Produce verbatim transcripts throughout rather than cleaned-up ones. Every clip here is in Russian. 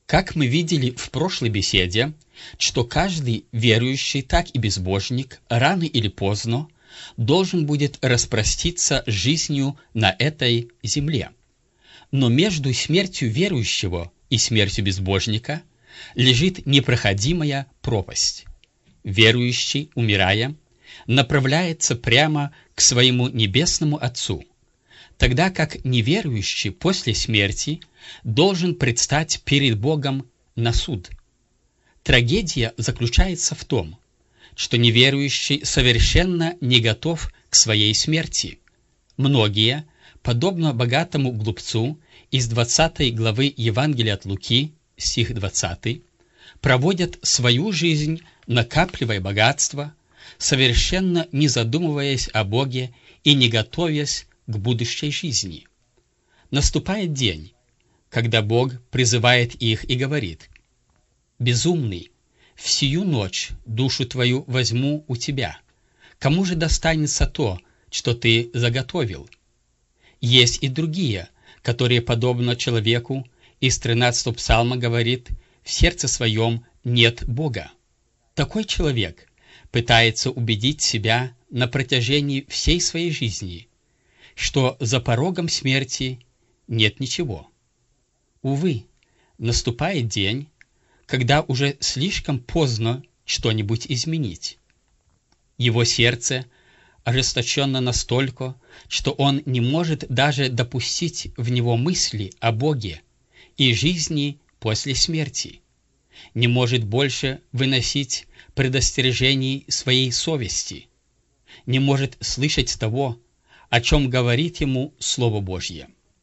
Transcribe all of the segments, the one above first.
Как мы видели в прошлой беседе, что каждый верующий, так и безбожник, рано или поздно должен будет распроститься жизнью на этой земле. Но между смертью верующего и смертью безбожника лежит непроходимая пропасть. Верующий, умирая, направляется прямо к своему небесному Отцу, тогда как неверующий после смерти должен предстать перед Богом на суд. Трагедия заключается в том, что неверующий совершенно не готов к своей смерти. Многие, подобно богатому глупцу из двадцатой главы Евангелия от Луки, стих двадцатый, проводят свою жизнь, накапливая богатство, совершенно не задумываясь о Боге и не готовясь к будущей жизни. Наступает день, когда Бог призывает их и говорит: «Безумный, в сию ночь душу твою возьму у тебя. Кому же достанется то, что ты заготовил?» Есть и другие, которые, подобно человеку из тринадцатого псалма, говорит: «В сердце своем нет Бога». Такой человек пытается убедить себя на протяжении всей своей жизни, что за порогом смерти нет ничего. Увы, наступает день, когда уже слишком поздно что-нибудь изменить. Его сердце ожесточенно настолько, что он не может даже допустить в него мысли о Боге и жизни после смерти, не может больше выносить предостережений своей совести, не может слышать того, о чем говорит ему Слово Божье.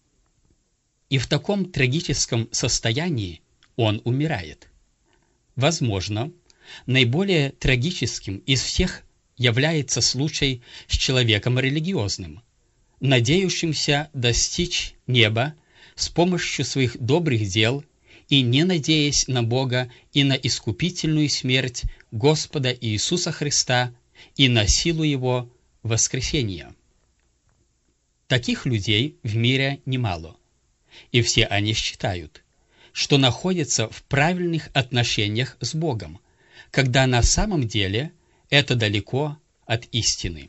И в таком трагическом состоянии он умирает. Возможно, наиболее трагическим из всех является случай с человеком религиозным, надеющимся достичь неба с помощью своих добрых дел и не надеясь на Бога и на искупительную смерть Господа Иисуса Христа и на силу Его воскресения. Таких людей в мире немало, и все они считают, что находятся в правильных отношениях с Богом, когда на самом деле это далеко от истины.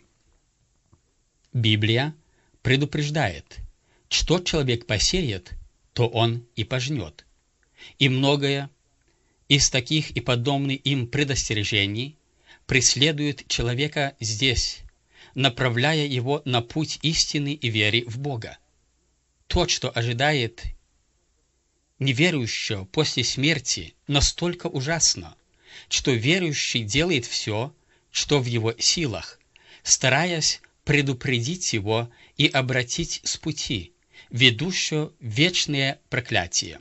Библия предупреждает: что человек посеет, то он и пожнет. И многое из таких и подобных им предостережений преследует человека здесь, направляя его на путь истины и веры в Бога. То, что ожидает неверующего после смерти, настолько ужасно, что верующий делает все, что в его силах, стараясь предупредить его и обратить с пути, ведущего в вечное проклятие.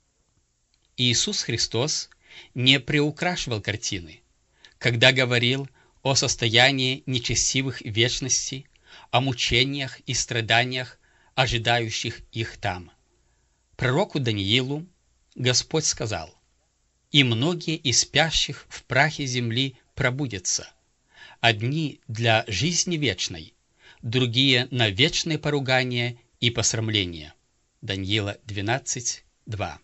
Иисус Христос не приукрашивал картины, когда говорил о состоянии нечестивых в вечности, о мучениях и страданиях, ожидающих их там. Пророку Даниилу Господь сказал: «И многие из спящих в прахе земли пробудятся, одни для жизни вечной, другие на вечное поругание и посрамление». Даниила двенадцать, два.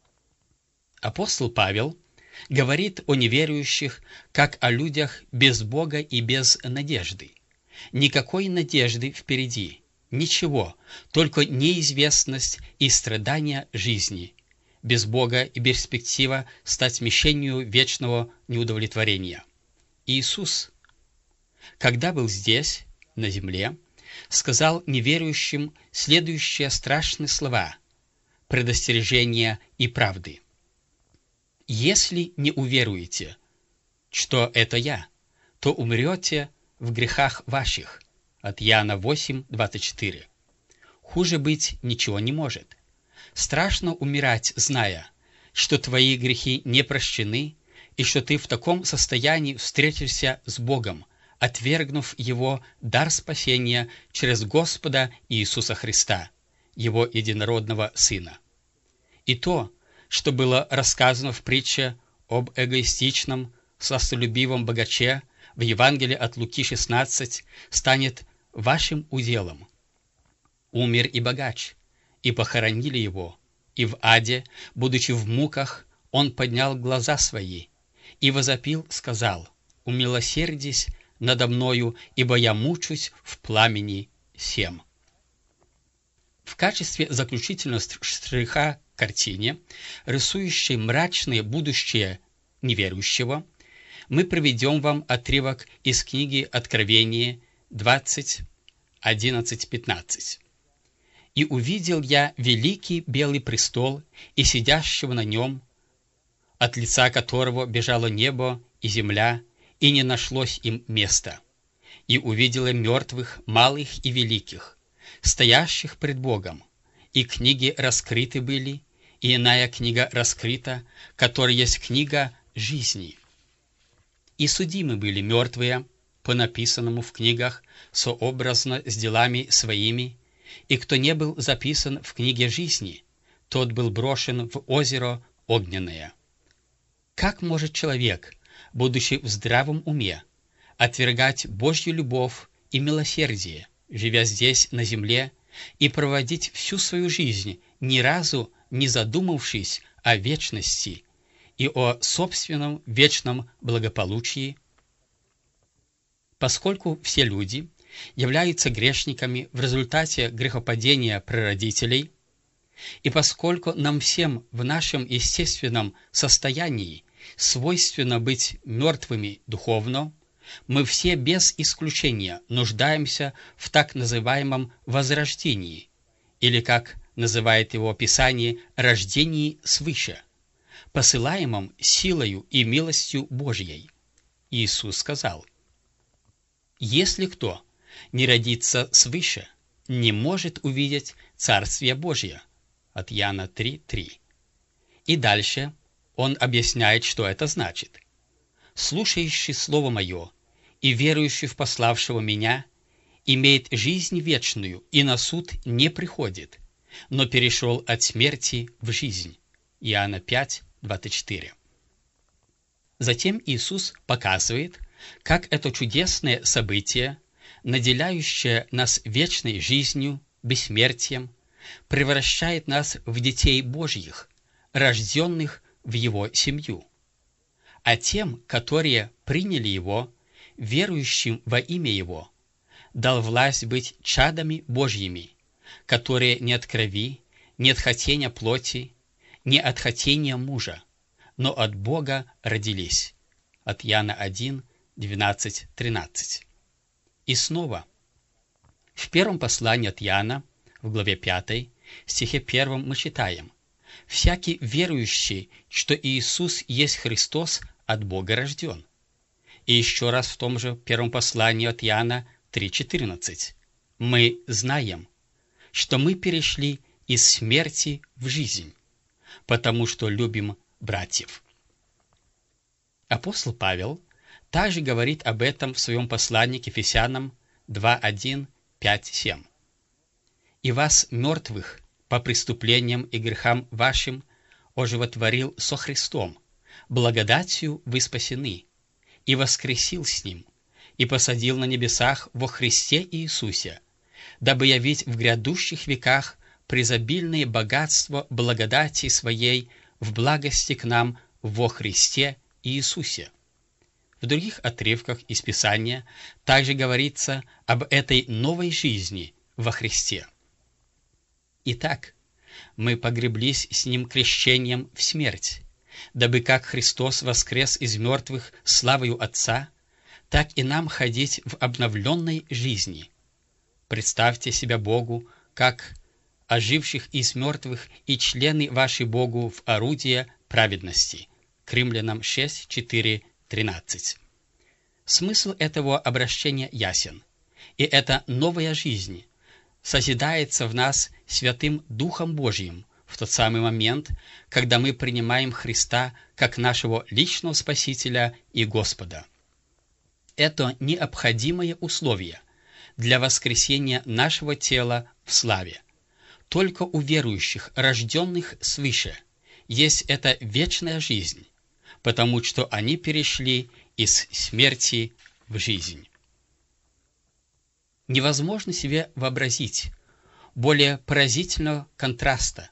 Апостол Павел говорит о неверующих как о людях без Бога и без надежды. Никакой надежды впереди, ничего, только неизвестность и страдания жизни, без Бога и перспектива стать мишенью вечного неудовлетворения. Иисус, когда был здесь, на земле, сказал неверующим следующие страшные слова предостережения и правды: «Если не уверуете, что это я, то умрете в грехах ваших». От Иоанна восемь, двадцать четыре. Хуже быть ничего не может. Страшно умирать, зная, что твои грехи не прощены, и что ты в таком состоянии встретишься с Богом, отвергнув Его дар спасения через Господа Иисуса Христа, Его единородного Сына. И то, что было рассказано в притче об эгоистичном, сластолюбивом богаче в Евангелии от Луки шестнадцать, станет вашим уделом. Умер и богач, и похоронили его, и в аде, будучи в муках, он поднял глаза свои и возопил, сказал: «Умилосердись надо мною, ибо я мучусь в пламени сем». В качестве заключительного штриха к картине, рисующей мрачное будущее неверующего, мы приведем вам отрывок из книги Откровение двадцать, одиннадцать пятнадцать. «И увидел я великий белый престол и сидящего на нем, от лица которого бежало небо и земля, и не нашлось им места. И увидела мертвых, малых и великих, стоящих пред Богом, и книги раскрыты были, и иная книга раскрыта, которая есть книга жизни. И судимы были мертвые по написанному в книгах сообразно с делами своими, и кто не был записан в книге жизни, тот был брошен в озеро огненное». Как может человек, будучи в здравом уме, отвергать Божью любовь и милосердие, живя здесь, на земле, и проводить всю свою жизнь, ни разу не задумавшись о вечности и о собственном вечном благополучии? Поскольку все люди являются грешниками в результате грехопадения прародителей, и поскольку нам всем в нашем естественном состоянии свойственно быть мертвыми духовно, мы все без исключения нуждаемся в так называемом возрождении, или, как называет его Писание, рождении свыше, посылаемом силою и милостью Божьей. Иисус сказал: «Если кто не родится свыше, не может увидеть Царствие Божье». От Иоанна три три. И дальше он объясняет, что это значит. «Слушающий Слово Мое и верующий в пославшего Меня имеет жизнь вечную и на суд не приходит, но перешел от смерти в жизнь». Иоанна пять двадцать четыре. Затем Иисус показывает, как это чудесное событие, наделяющее нас вечной жизнью, бессмертием, превращает нас в детей Божьих, рожденных в Его семью. А тем, которые приняли Его, верующим во имя Его, дал власть быть чадами Божьими, которые не от крови, не от хотения плоти, не от хотения мужа, но от Бога родились. От Иоанна один двенадцать тринадцать. И снова, в первом послании от Иоанна, в главе пятой, стихе первом мы читаем: «Всякий верующий, что Иисус есть Христос, от Бога рожден». И еще раз в том же первом послании от Иоанна три четырнадцать. «Мы знаем, что мы перешли из смерти в жизнь, потому что любим братьев». Апостол Павел также говорит об этом в своем послании к Ефесянам два один, пять семь. «И вас, мертвых, по преступлениям и грехам вашим, оживотворил со Христом, благодатью вы спасены, и воскресил с Ним, и посадил на небесах во Христе Иисусе, дабы явить в грядущих веках презобильные богатства благодати Своей в благости к нам во Христе Иисусе». В других отрывках из Писания также говорится об этой новой жизни во Христе. Итак, мы погреблись с Ним крещением в смерть, дабы как Христос воскрес из мертвых славою Отца, так и нам ходить в обновленной жизни. Представьте себя Богу, как оживших из мертвых, и члены ваши Богу в орудие праведности. К Римлянам шесть четыре тринадцать. Смысл этого обращения ясен, и эта новая жизнь созидается в нас Святым Духом Божьим в тот самый момент, когда мы принимаем Христа как нашего личного Спасителя и Господа. Это необходимое условие для воскресения нашего тела в славе. Только у верующих, рожденных свыше, есть эта вечная жизнь, потому что они перешли из смерти в жизнь. Невозможно себе вообразить более поразительного контраста,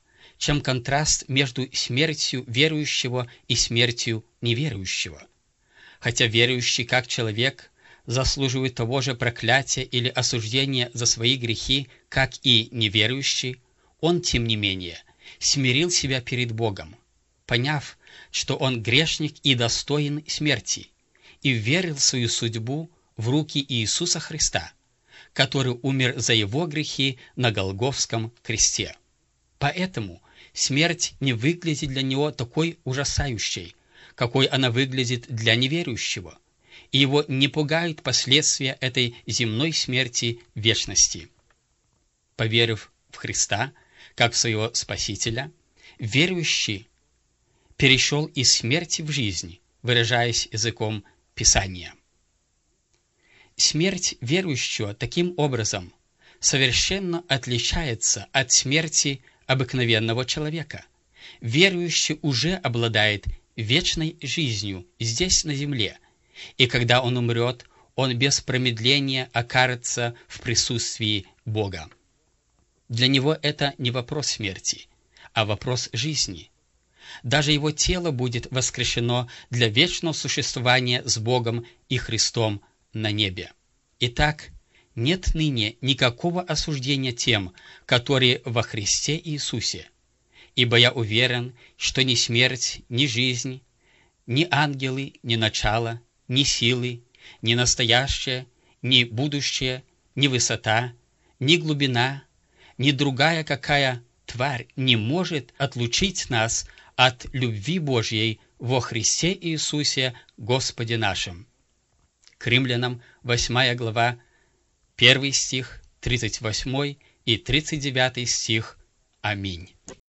чем контраст между смертью верующего и смертью неверующего. Хотя верующий как человек заслуживает того же проклятия или осуждения за свои грехи, как и неверующий, он, тем не менее, смирил себя перед Богом, поняв, что он грешник и достоин смерти, и верил свою судьбу в руки Иисуса Христа, который умер за его грехи на Голгофском кресте. Поэтому смерть не выглядит для него такой ужасающей, какой она выглядит для неверующего, и его не пугают последствия этой земной смерти в вечности. Поверив в Христа, как в своего Спасителя, верующий перешел из смерти в жизнь, выражаясь языком Писания. Смерть верующего таким образом совершенно отличается от смерти обыкновенного человека. Верующий уже обладает вечной жизнью здесь, на земле, и когда он умрет, он без промедления окажется в присутствии Бога. Для него это не вопрос смерти, а вопрос жизни. Даже его тело будет воскрешено для вечного существования с Богом и Христом на небе. Итак, нет ныне никакого осуждения тем, которые во Христе Иисусе, ибо я уверен, что ни смерть, ни жизнь, ни ангелы, ни начало, ни силы, ни настоящее, ни будущее, ни высота, ни глубина, ни другая какая тварь не может отлучить нас от любви Божьей во Христе Иисусе Господе нашим. К Римлянам, восьмая глава, первый стих, тридцать восьмой и тридцать девятый стих. Аминь.